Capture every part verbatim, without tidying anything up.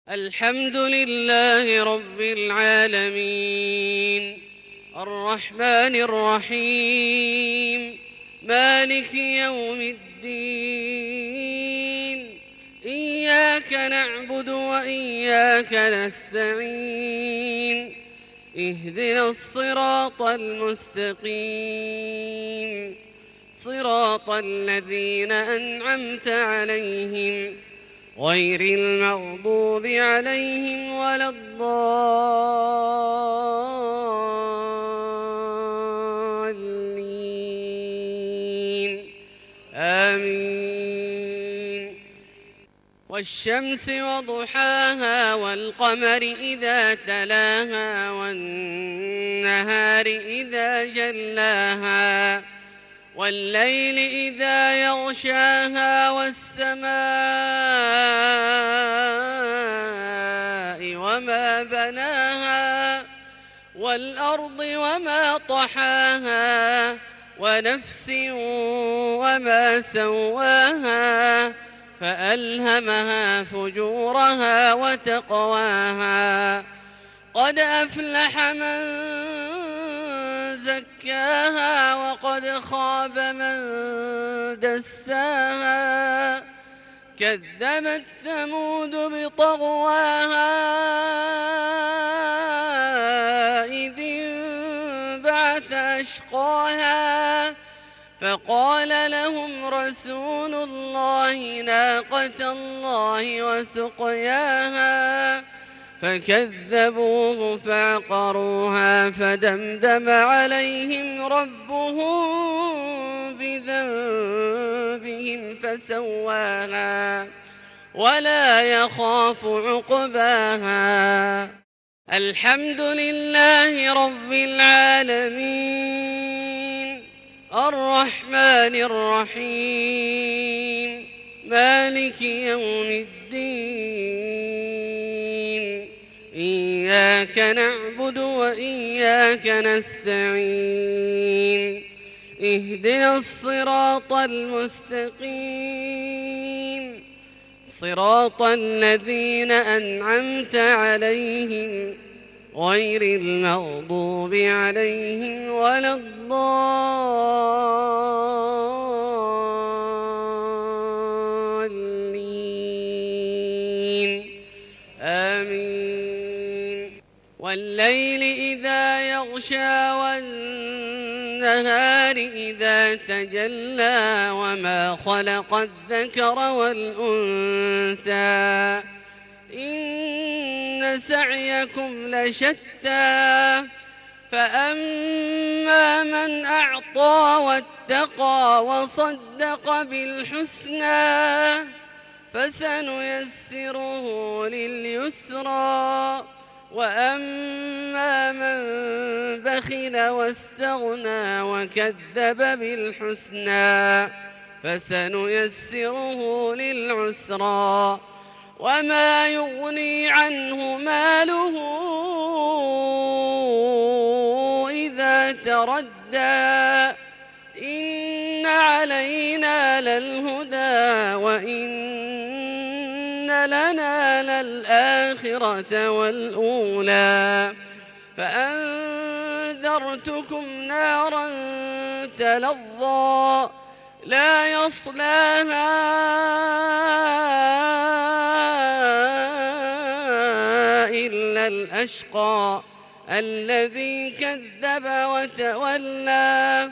الحمد لله رب العالمين، الرحمن الرحيم، مالك يوم الدين. إياك نعبد وإياك نستعين، اهدنا الصراط المستقيم، صراط الذين أنعمت عليهم غير المغضوب عليهم ولا الضالين، آمين. والشمس وضحاها والقمر إذا تلاها والنهار إذا جلاها والليل إذا يغشاها والسماء وما بناها والأرض وما طحاها ونفس وما سواها فألهمها فجورها وتقواها. قد أفلح من زكاها وقد خاب من دساها. كذبت ثمود بطغواها إذ انبعث أشقاها فقال لهم رسول الله ناقة الله وسقياها فكذبوه فعقروها فدمدم عليهم ربهم بذنبهم فسواها ولا يخاف عقباها. الحمد لله رب العالمين، الرحمن الرحيم، مالك يوم الدين. إياك نعبد وإياك نستعين، اهدنا الصراط المستقيم، صراط الذين أنعمت عليهم غير المغضوب عليهم ولا الضالين، آمين. والليل إذا يغشى والنهار إذا تجلى وما خلق الذكر والأنثى إن سعيكم لشتى. فأما من أعطى واتقى وصدق بالحسنى فسنيسره لليسرى. وأما من بخل واستغنى وكذب بالحسنى فسنيسره للعسرى. وما يغني عنه ماله إذا تردى. إن علينا للهدى وإن لنا للآخرة والأولى. فأنذرتكم نارا تلظى لا يصلاها إلا الأشقى الذي كذب وتولى.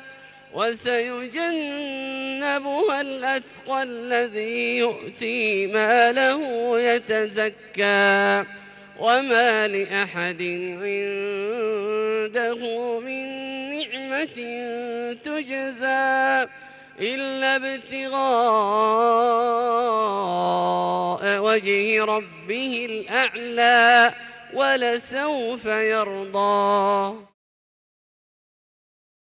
وسيجنبها الأتقى الذي يؤتي ماله يتزكى. وما لأحد عنده من نعمة تجزى إلا ابتغاء وجه ربه الأعلى ولسوف يرضى.